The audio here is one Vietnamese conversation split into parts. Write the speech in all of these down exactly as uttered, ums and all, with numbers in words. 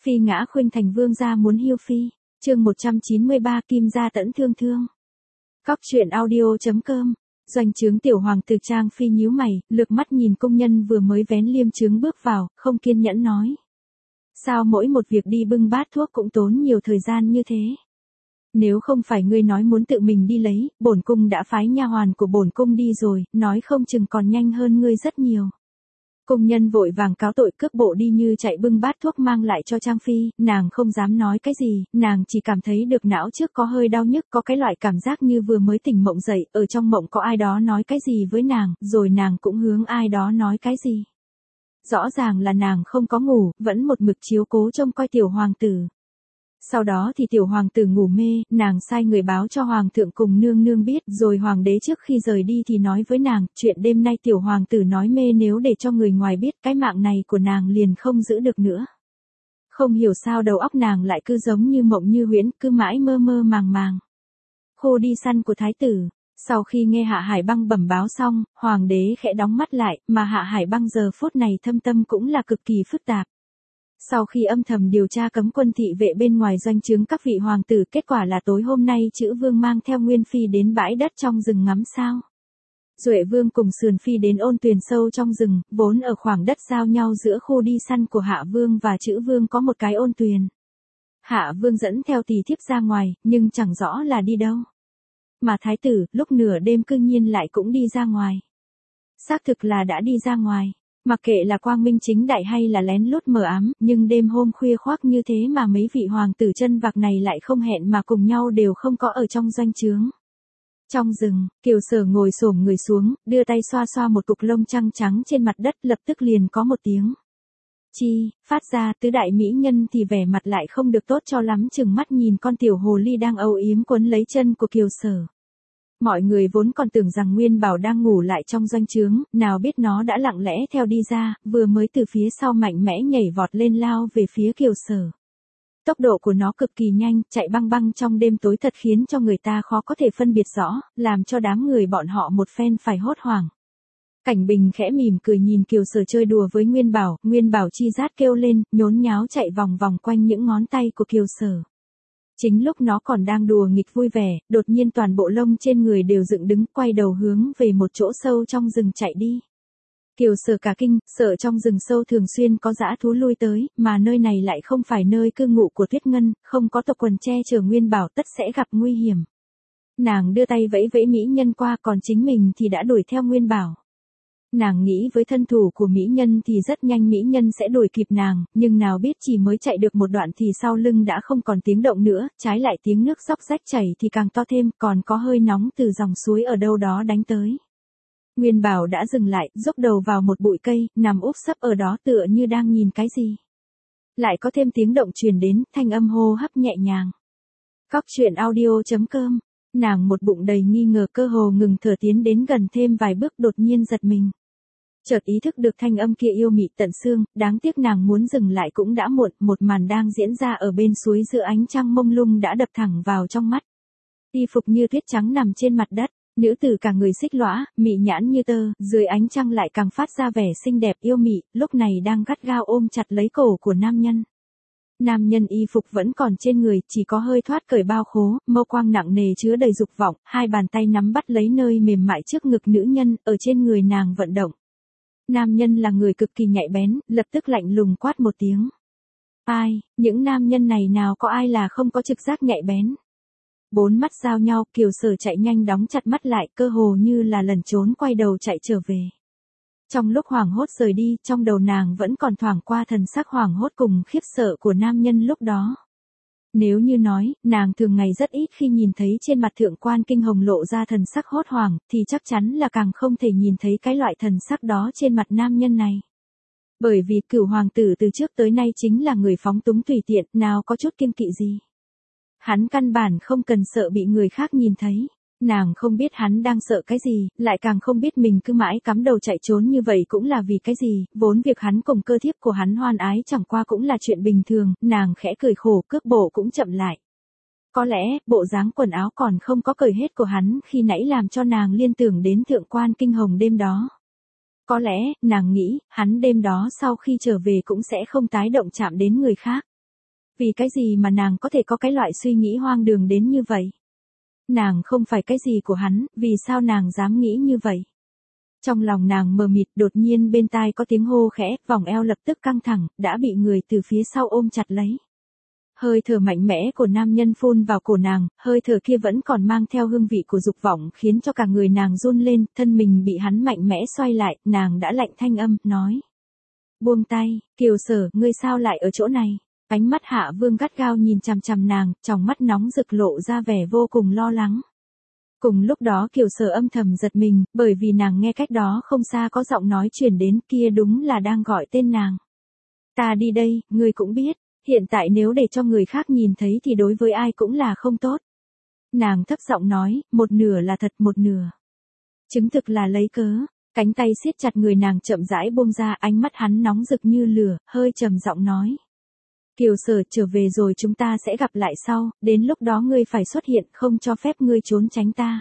Phi ngã khuynh thành vương gia muốn hiêu phi. Chương một trăm chín mươi ba Kim gia tẫn thương thương. Cóc truyện audio.com. Doanh trướng tiểu hoàng tử Trang Phi nhíu mày, lược mắt nhìn công nhân vừa mới vén liêm trướng bước vào, không kiên nhẫn nói. Sao mỗi một việc đi bưng bát thuốc cũng tốn nhiều thời gian như thế? Nếu không phải ngươi nói muốn tự mình đi lấy, bổn cung đã phái nha hoàn của bổn cung đi rồi, nói không chừng còn nhanh hơn ngươi rất nhiều. Công nhân vội vàng cáo tội cướp bộ đi như chạy bưng bát thuốc mang lại cho Trang Phi, nàng không dám nói cái gì, nàng chỉ cảm thấy được não trước có hơi đau nhức, có cái loại cảm giác như vừa mới tỉnh mộng dậy, ở trong mộng có ai đó nói cái gì với nàng, rồi nàng cũng hướng ai đó nói cái gì. Rõ ràng là nàng không có ngủ, vẫn một mực chiếu cố trông coi tiểu hoàng tử. Sau đó thì tiểu hoàng tử ngủ mê, nàng sai người báo cho hoàng thượng cùng nương nương biết, rồi hoàng đế trước khi rời đi thì nói với nàng, chuyện đêm nay tiểu hoàng tử nói mê nếu để cho người ngoài biết cái mạng này của nàng liền không giữ được nữa. Không hiểu sao đầu óc nàng lại cứ giống như mộng như huyễn, cứ mãi mơ mơ màng màng. Khô đi săn của thái tử. Sau khi nghe Hạ Hải Băng bẩm báo xong, hoàng đế khẽ đóng mắt lại, mà Hạ Hải Băng giờ phút này thâm tâm cũng là cực kỳ phức tạp. Sau khi âm thầm điều tra cấm quân thị vệ bên ngoài doanh trướng các vị hoàng tử, kết quả là tối hôm nay Chữ Vương mang theo Nguyên Phi đến bãi đất trong rừng ngắm sao. Duệ Vương cùng Sườn Phi đến ôn tuyền sâu trong rừng, vốn ở khoảng đất giao nhau giữa khu đi săn của Hạ Vương và Chữ Vương có một cái ôn tuyền. Hạ Vương dẫn theo tỳ thiếp ra ngoài, nhưng chẳng rõ là đi đâu. Mà thái tử, lúc nửa đêm cư nhiên lại cũng đi ra ngoài. Xác thực là đã đi ra ngoài. Mặc kệ là quang minh chính đại hay là lén lút mờ ám, nhưng đêm hôm khuya khoác như thế mà mấy vị hoàng tử chân vạc này lại không hẹn mà cùng nhau đều không có ở trong doanh trướng. Trong rừng, Kiều Sở ngồi xổm người xuống, đưa tay xoa xoa một cục lông trắng trắng trên mặt đất, lập tức liền có một tiếng chi phát ra. Tứ đại mỹ nhân thì vẻ mặt lại không được tốt cho lắm, chừng mắt nhìn con tiểu hồ ly đang âu yếm quấn lấy chân của Kiều Sở. Mọi người vốn còn tưởng rằng Nguyên Bảo đang ngủ lại trong doanh trướng, nào biết nó đã lặng lẽ theo đi ra, vừa mới từ phía sau mạnh mẽ nhảy vọt lên lao về phía Kiều Sở. Tốc độ của nó cực kỳ nhanh, chạy băng băng trong đêm tối thật khiến cho người ta khó có thể phân biệt rõ, làm cho đám người bọn họ một phen phải hốt hoảng. Cảnh Bình khẽ mỉm cười nhìn Kiều Sở chơi đùa với Nguyên Bảo, Nguyên Bảo chi rát kêu lên, nhốn nháo chạy vòng vòng quanh những ngón tay của Kiều Sở. Chính lúc nó còn đang đùa nghịch vui vẻ, đột nhiên toàn bộ lông trên người đều dựng đứng, quay đầu hướng về một chỗ sâu trong rừng chạy đi. Kiều Sở cả kinh, sợ trong rừng sâu thường xuyên có dã thú lui tới, mà nơi này lại không phải nơi cư ngụ của Tuyết Ngân, không có tộc quần che chở Nguyên Bảo, tất sẽ gặp nguy hiểm. Nàng đưa tay vẫy vẫy mỹ nhân qua, còn chính mình thì đã đuổi theo Nguyên Bảo. Nàng nghĩ với thân thủ của mỹ nhân thì rất nhanh mỹ nhân sẽ đuổi kịp nàng, nhưng nào biết chỉ mới chạy được một đoạn thì sau lưng đã không còn tiếng động nữa, trái lại tiếng nước róc rách chảy thì càng to thêm, còn có hơi nóng từ dòng suối ở đâu đó đánh tới. Nguyên Bảo đã dừng lại, dốc đầu vào một bụi cây, nằm úp sấp ở đó tựa như đang nhìn cái gì. Lại có thêm tiếng động truyền đến, thanh âm hô hấp nhẹ nhàng. Cóc truyện audio.com. Nàng một bụng đầy nghi ngờ, cơ hồ ngừng thở tiến đến gần thêm vài bước, đột nhiên giật mình. Chợt ý thức được thanh âm kia yêu mị tận xương, đáng tiếc nàng muốn dừng lại cũng đã muộn, một màn đang diễn ra ở bên suối giữa ánh trăng mông lung đã đập thẳng vào trong mắt. Y phục như tuyết trắng nằm trên mặt đất, nữ tử cả người xích lõa, mị nhãn như tơ, dưới ánh trăng lại càng phát ra vẻ xinh đẹp yêu mị, lúc này đang gắt gao ôm chặt lấy cổ của nam nhân. Nam nhân y phục vẫn còn trên người, chỉ có hơi thoát cởi bao khố, mâu quang nặng nề chứa đầy dục vọng, hai bàn tay nắm bắt lấy nơi mềm mại trước ngực nữ nhân, ở trên người nàng vận động. Nam nhân là người cực kỳ nhạy bén, lập tức lạnh lùng quát một tiếng. Ai, những nam nhân này nào có ai là không có trực giác nhạy bén. Bốn mắt giao nhau, Kiều Sở chạy nhanh đóng chặt mắt lại, cơ hồ như là lẩn trốn, quay đầu chạy trở về. Trong lúc hoảng hốt rời đi, trong đầu nàng vẫn còn thoảng qua thần sắc hoảng hốt cùng khiếp sợ của nam nhân lúc đó. Nếu như nói, nàng thường ngày rất ít khi nhìn thấy trên mặt thượng quan Kinh Hồng lộ ra thần sắc hốt hoảng, thì chắc chắn là càng không thể nhìn thấy cái loại thần sắc đó trên mặt nam nhân này. Bởi vì Cửu hoàng tử từ trước tới nay chính là người phóng túng tùy tiện, nào có chút kiêng kỵ gì. Hắn căn bản không cần sợ bị người khác nhìn thấy. Nàng không biết hắn đang sợ cái gì, lại càng không biết mình cứ mãi cắm đầu chạy trốn như vậy cũng là vì cái gì, vốn việc hắn cùng cơ thiếp của hắn hoan ái chẳng qua cũng là chuyện bình thường, nàng khẽ cười khổ, cước bộ cũng chậm lại. Có lẽ, bộ dáng quần áo còn không có cởi hết của hắn khi nãy làm cho nàng liên tưởng đến thượng quan Kinh Hồng đêm đó. Có lẽ, nàng nghĩ, hắn đêm đó sau khi trở về cũng sẽ không tái động chạm đến người khác. Vì cái gì mà nàng có thể có cái loại suy nghĩ hoang đường đến như vậy? Nàng không phải cái gì của hắn, vì sao nàng dám nghĩ như vậy? Trong lòng nàng mờ mịt, đột nhiên bên tai có tiếng hô khẽ, vòng eo lập tức căng thẳng, đã bị người từ phía sau ôm chặt lấy. Hơi thở mạnh mẽ của nam nhân phun vào cổ nàng, hơi thở kia vẫn còn mang theo hương vị của dục vọng khiến cho cả người nàng run lên, thân mình bị hắn mạnh mẽ xoay lại, nàng đã lạnh thanh âm, nói. Buông tay, Kiều Sở, ngươi sao lại ở chỗ này? Ánh mắt Hạ Vương gắt gao nhìn chằm chằm nàng, trong mắt nóng rực lộ ra vẻ vô cùng lo lắng. Cùng lúc đó Kiều Sở âm thầm giật mình, bởi vì nàng nghe cách đó không xa có giọng nói truyền đến, kia đúng là đang gọi tên nàng. Ta đi đây, ngươi cũng biết, hiện tại nếu để cho người khác nhìn thấy thì đối với ai cũng là không tốt. Nàng thấp giọng nói, một nửa là thật một nửa. Chứng thực là lấy cớ, cánh tay siết chặt người nàng chậm rãi buông ra, ánh mắt hắn nóng rực như lửa, hơi trầm giọng nói. Kiều Sở, trở về rồi chúng ta sẽ gặp lại sau, đến lúc đó ngươi phải xuất hiện, không cho phép ngươi trốn tránh ta.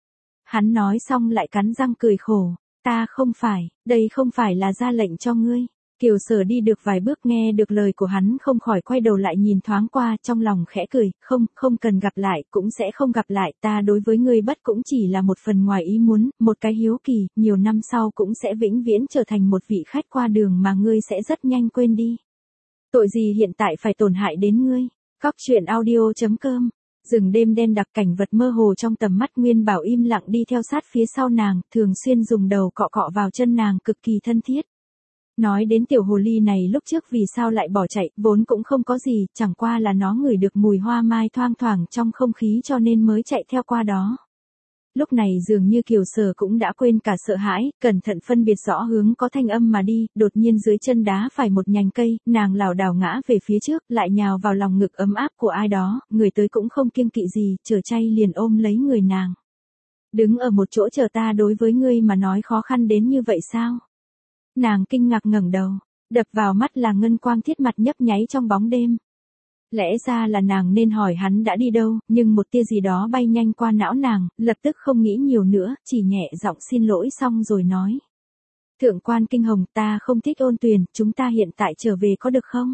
Hắn nói xong lại cắn răng cười khổ, ta không phải, đây không phải là ra lệnh cho ngươi. Kiều Sở đi được vài bước nghe được lời của hắn không khỏi quay đầu lại nhìn thoáng qua, trong lòng khẽ cười, không, không cần gặp lại, cũng sẽ không gặp lại, ta đối với ngươi bất cũng chỉ là một phần ngoài ý muốn, một cái hiếu kỳ, nhiều năm sau cũng sẽ vĩnh viễn trở thành một vị khách qua đường mà ngươi sẽ rất nhanh quên đi. Tội gì hiện tại phải tổn hại đến ngươi? Cóc truyện audio chấm com. Rừng đêm đen đặc, cảnh vật mơ hồ trong tầm mắt, Nguyên Bảo im lặng đi theo sát phía sau nàng, thường xuyên dùng đầu cọ cọ vào chân nàng, cực kỳ thân thiết. Nói đến tiểu hồ ly này lúc trước vì sao lại bỏ chạy, vốn cũng không có gì, chẳng qua là nó ngửi được mùi hoa mai thoang thoảng trong không khí cho nên mới chạy theo qua đó. Lúc này dường như Kiều Sở cũng đã quên cả sợ hãi, cẩn thận phân biệt rõ hướng có thanh âm mà đi, đột nhiên dưới chân đá phải một nhành cây, nàng lảo đảo ngã về phía trước, lại nhào vào lòng ngực ấm áp của ai đó, người tới cũng không kiêng kỵ gì, trở chay liền ôm lấy người nàng. Đứng ở một chỗ chờ ta đối với ngươi mà nói khó khăn đến như vậy sao? Nàng kinh ngạc ngẩng đầu, đập vào mắt là ngân quang thiết mặt nhấp nháy trong bóng đêm. Lẽ ra là nàng nên hỏi hắn đã đi đâu, nhưng một tia gì đó bay nhanh qua não nàng, lập tức không nghĩ nhiều nữa, chỉ nhẹ giọng xin lỗi xong rồi nói. Thượng quan Kinh Hồng, ta không thích Ôn Tuyền, chúng ta hiện tại trở về có được không?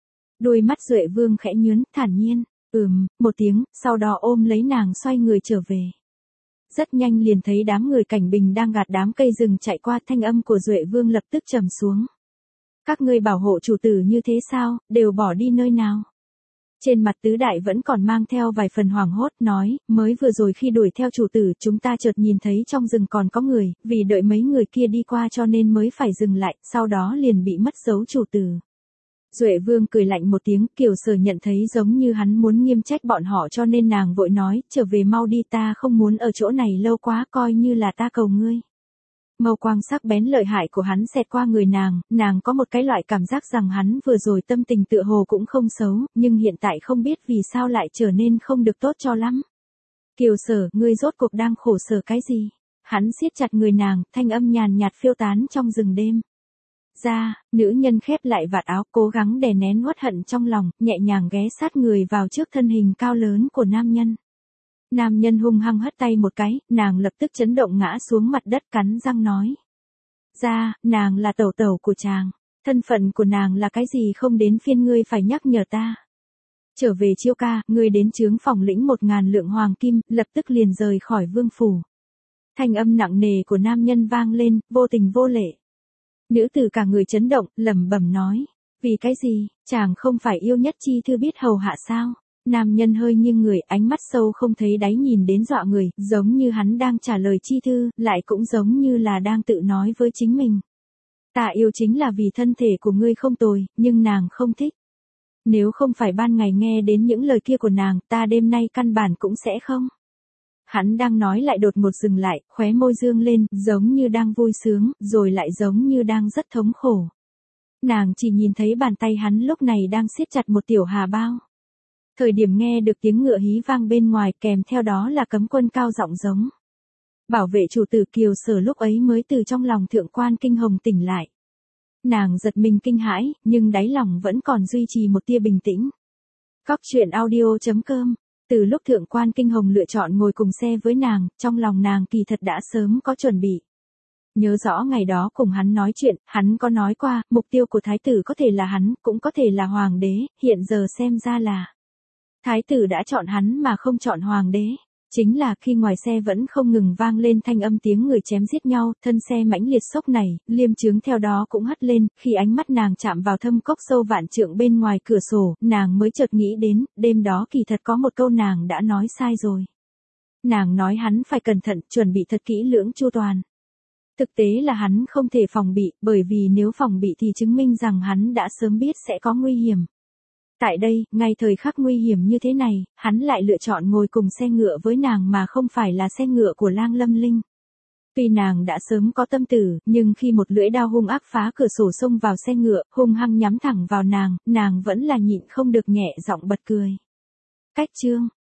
Đôi mắt Duệ Vương khẽ nhướn, thản nhiên, ừm, một tiếng, sau đó ôm lấy nàng xoay người trở về. Rất nhanh liền thấy đám người Cảnh Bình đang gạt đám cây rừng chạy qua, thanh âm của Duệ Vương lập tức trầm xuống. Các ngươi bảo hộ chủ tử như thế sao, đều bỏ đi nơi nào? Trên mặt tứ đại vẫn còn mang theo vài phần hoảng hốt, nói, mới vừa rồi khi đuổi theo chủ tử chúng ta chợt nhìn thấy trong rừng còn có người, vì đợi mấy người kia đi qua cho nên mới phải dừng lại, sau đó liền bị mất dấu chủ tử. Duệ Vương cười lạnh một tiếng, Kiều Sở nhận thấy giống như hắn muốn nghiêm trách bọn họ cho nên nàng vội nói, trở về mau đi, ta không muốn ở chỗ này lâu quá, coi như là ta cầu ngươi. Mâu quang sắc bén lợi hại của hắn xẹt qua người nàng, nàng có một cái loại cảm giác rằng hắn vừa rồi tâm tình tựa hồ cũng không xấu, nhưng hiện tại không biết vì sao lại trở nên không được tốt cho lắm. Kiều Sở, ngươi rốt cuộc đang khổ sở cái gì? Hắn siết chặt người nàng, thanh âm nhàn nhạt phiêu tán trong rừng đêm. Ra, nữ nhân khép lại vạt áo, cố gắng đè nén uất hận trong lòng, nhẹ nhàng ghé sát người vào trước thân hình cao lớn của nam nhân. Nam nhân hung hăng hất tay một cái, nàng lập tức chấn động ngã xuống mặt đất, cắn răng nói. Ra, nàng là tẩu tẩu của chàng. Thân phận của nàng là cái gì không đến phiên ngươi phải nhắc nhở ta. Trở về Chiêu ca, ngươi đến chướng phòng lĩnh một ngàn lượng hoàng kim, lập tức liền rời khỏi vương phủ. Thanh âm nặng nề của nam nhân vang lên, vô tình vô lệ. Nữ tử cả người chấn động, lẩm bẩm nói. Vì cái gì, chàng không phải yêu nhất chi thư biết hầu hạ sao? Nam nhân hơi nghiêng người, ánh mắt sâu không thấy đáy nhìn đến dọa người, giống như hắn đang trả lời chi thư, lại cũng giống như là đang tự nói với chính mình. Ta yêu chính là vì thân thể của ngươi không tồi, nhưng nàng không thích. Nếu không phải ban ngày nghe đến những lời kia của nàng, ta đêm nay căn bản cũng sẽ không. Hắn đang nói lại đột ngột dừng lại, khóe môi dương lên, giống như đang vui sướng, rồi lại giống như đang rất thống khổ. Nàng chỉ nhìn thấy bàn tay hắn lúc này đang siết chặt một tiểu hà bao. Thời điểm nghe được tiếng ngựa hí vang bên ngoài, kèm theo đó là cấm quân cao giọng giống. Bảo vệ chủ tử. Kiều Sở lúc ấy mới từ trong lòng thượng quan Kinh Hồng tỉnh lại. Nàng giật mình kinh hãi, nhưng đáy lòng vẫn còn duy trì một tia bình tĩnh. Cóc truyện audio chấm com. Từ lúc thượng quan Kinh Hồng lựa chọn ngồi cùng xe với nàng, trong lòng nàng kỳ thật đã sớm có chuẩn bị. Nhớ rõ ngày đó cùng hắn nói chuyện, hắn có nói qua, mục tiêu của thái tử có thể là hắn, cũng có thể là hoàng đế, hiện giờ xem ra là thái tử đã chọn hắn mà không chọn hoàng đế. Chính là khi ngoài xe vẫn không ngừng vang lên thanh âm tiếng người chém giết nhau, thân xe mãnh liệt sốc này, liêm chướng theo đó cũng hất lên, khi ánh mắt nàng chạm vào thâm cốc sâu vạn trượng bên ngoài cửa sổ, nàng mới chợt nghĩ đến, đêm đó kỳ thật có một câu nàng đã nói sai rồi. Nàng nói hắn phải cẩn thận, chuẩn bị thật kỹ lưỡng chu toàn. Thực tế là hắn không thể phòng bị, bởi vì nếu phòng bị thì chứng minh rằng hắn đã sớm biết sẽ có nguy hiểm. Tại đây, ngay thời khắc nguy hiểm như thế này, hắn lại lựa chọn ngồi cùng xe ngựa với nàng mà không phải là xe ngựa của Lang Lâm Linh. Tuy nàng đã sớm có tâm tử, nhưng khi một lưỡi đao hung ác phá cửa sổ xông vào xe ngựa, hung hăng nhắm thẳng vào nàng, nàng vẫn là nhịn không được nhẹ giọng bật cười. Cách chương